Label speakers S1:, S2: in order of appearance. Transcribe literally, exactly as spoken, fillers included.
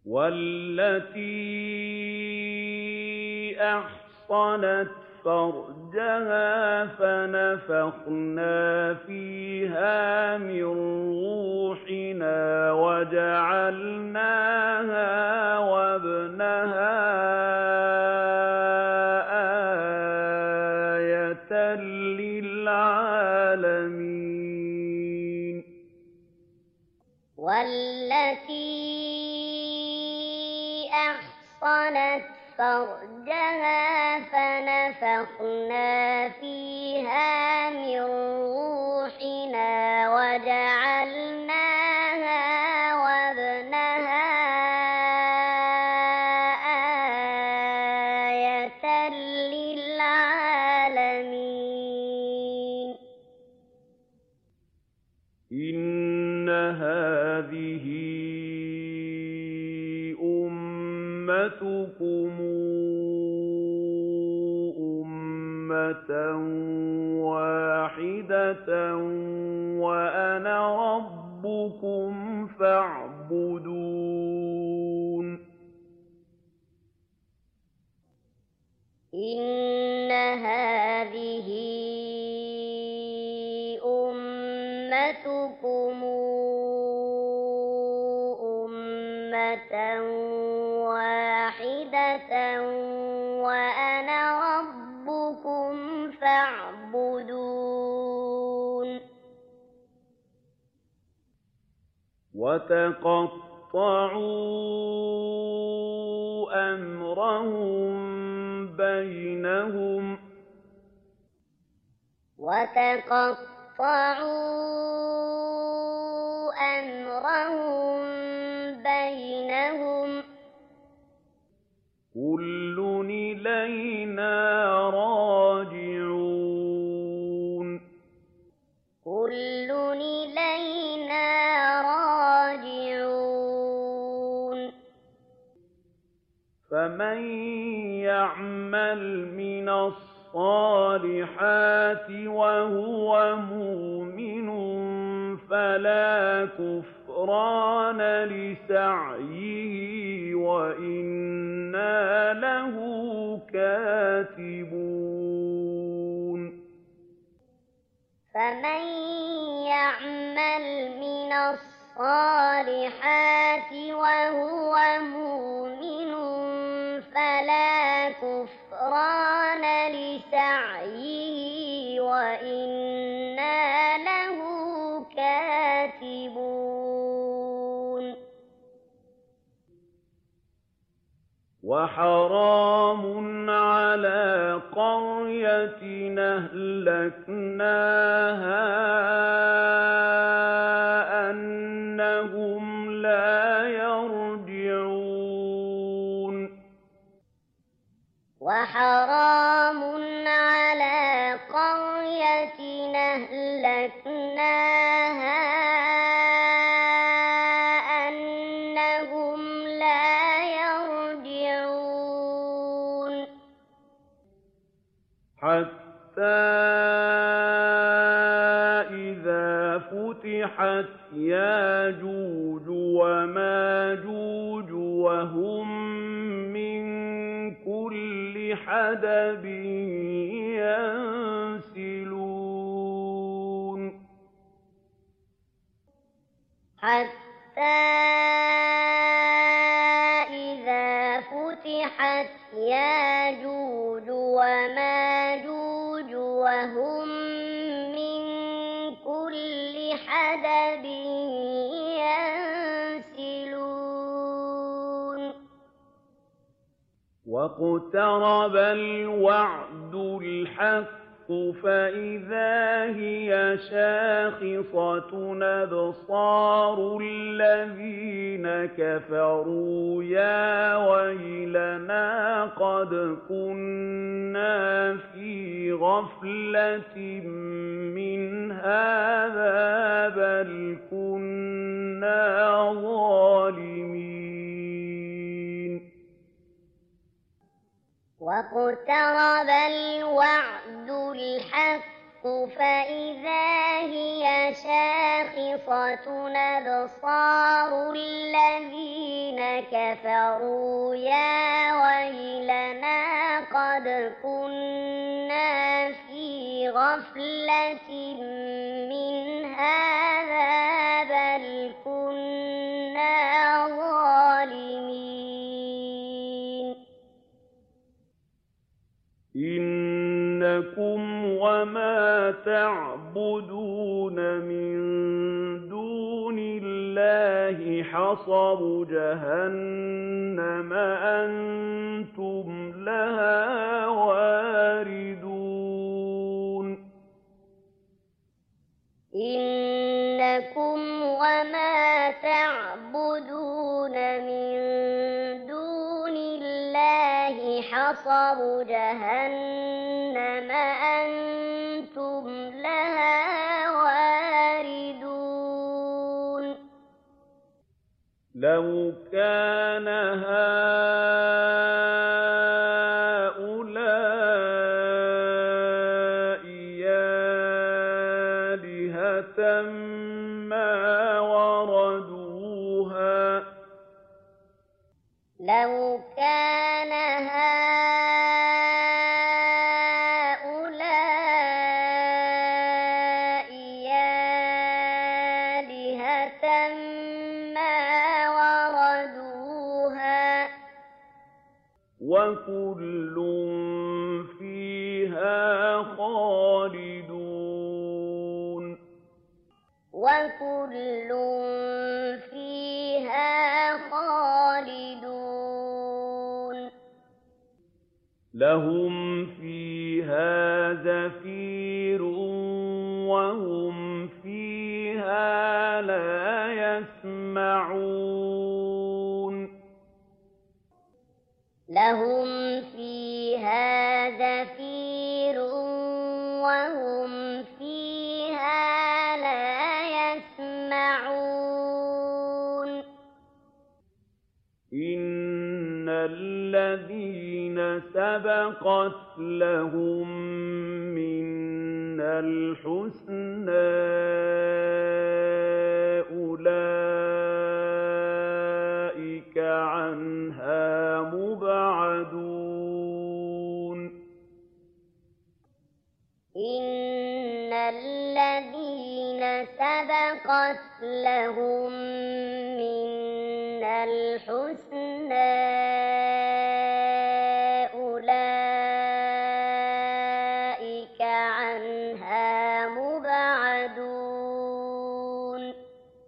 S1: وَالَّتِي أَحْصَنَتْ فَرْجَهَا فَنَفَخْنَا فِيهَا مِن رُّوحِنَا وَجَعَلْنَاهَا وَابْنَهَا آيَةً لِّلْعَالَمِينَ
S2: وَالَّتِي أَحْصَنَتْ فَرْجَهَا فَنَفَخْنَا فِيهَا مِن رُّوحِنَا وَجَعَلْنَاهَا وَابْنَهَا آيَةً لِّلْعَالَمِينَ
S1: إِنَّ هَٰذِهِ أُمَّتُكُمْ أُمَّةً وَاحِدَةً وَأَنَا رَبُّكُمْ فَاعْبُدُونِ
S2: إِنَّ هَٰذِهِ أُمَّتُكُمْ أُمَّةً وَاحِدَةً وَأَنَا رَبُّكُمْ فَاعْبُدُونِ وَتَقَطَّعُوا أَمْرَهُم بَيْنَهُمْ وَتَقَطَّعُوا أَمْرَهُم بَيْنَهُمْ كُلٌّ إِلَيْنَا رَاجِعُونَ كُلٌّ إِلَيْنَا رَاجِعُونَ فَمَن يَعْمَلْ مِنَ الصَّالِحَاتِ وَهُوَ مُؤْمِنٌ فَلَا كُفْرَانَ لِسَعْيِهِ وَإِنَّا لَهُ كَاتِبُونَ فَمَن يَعْمَلْ مِنَ الصَّالِحَاتِ وَهُوَ مُؤْمِنٌ فَلَا كُفْرَانَ لِسَعْيِهِ وَإِنَّا لَهُ كَاتِبُونَ وَحَرَامٌ عَلَىٰ قَرْيَةٍ أَهْلَكْنَاهَا أَنَّهُمْ لَا يَرْجِعُونَ وَحَرَامٌ عَلَىٰ قَرْيَةٍ أَهْلَكْنَاهَا أَنَّهُمْ لَا يَرْجِعُونَ حَتَّىٰ إِذَا فُتِحَتْ يَأْجُوجُ وَمَأْجُوجُ وَهُم مِّن كُلِّ حَدَبٍ يَنسِلُونَ حَتَّىٰ إِذَا فُتِحَتْ يَأْجُوجُ وَمَأْجُوجُ وَهُم مِّن كُلِّ حَدَبٍ يَنسِلُونَ وَاقْتَرَبَ الْوَعْدُ الْحَقُّ فَإِذَا هِيَ شَاخِصَةٌ أَبْصَارُ الَّذِينَ كَفَرُوا يَا وَيْلَنَا قَدْ كُنَّا فِي غَفْلَةٍ مِّنْ هَٰذَا بَلْ كُنَّا ظَالِمِينَ وَاقْتَرَبَ الْوَعْدُ الْحَقُّ
S3: فإذا هي شاخصة أبصار الذين كفروا يا ويلنا قد كنا في غفلة من هذا بل كنا ظالمين
S1: إنكم وما تعبدون من دون الله حصب جهنم أنتم لها واردون
S3: إنكم وما تعبدون من دون الله حصب جهنم أنتم لها واردون
S1: لو كان هؤلاء آلهة ما وردوها
S3: لو كان هؤلاء آلهة ما وردوها
S1: وكل فيها خالدون
S3: وكل فيها خالدون
S1: لهم فيها زفير وهم فيها لا يسمعون
S3: لهم فيها زفير وهم فيها لا يسمعون
S1: إن الذين سبقت لهم منا الحسنى أولئك عنها مبعدون
S3: إن الذين سبقت لهم منا الحسنى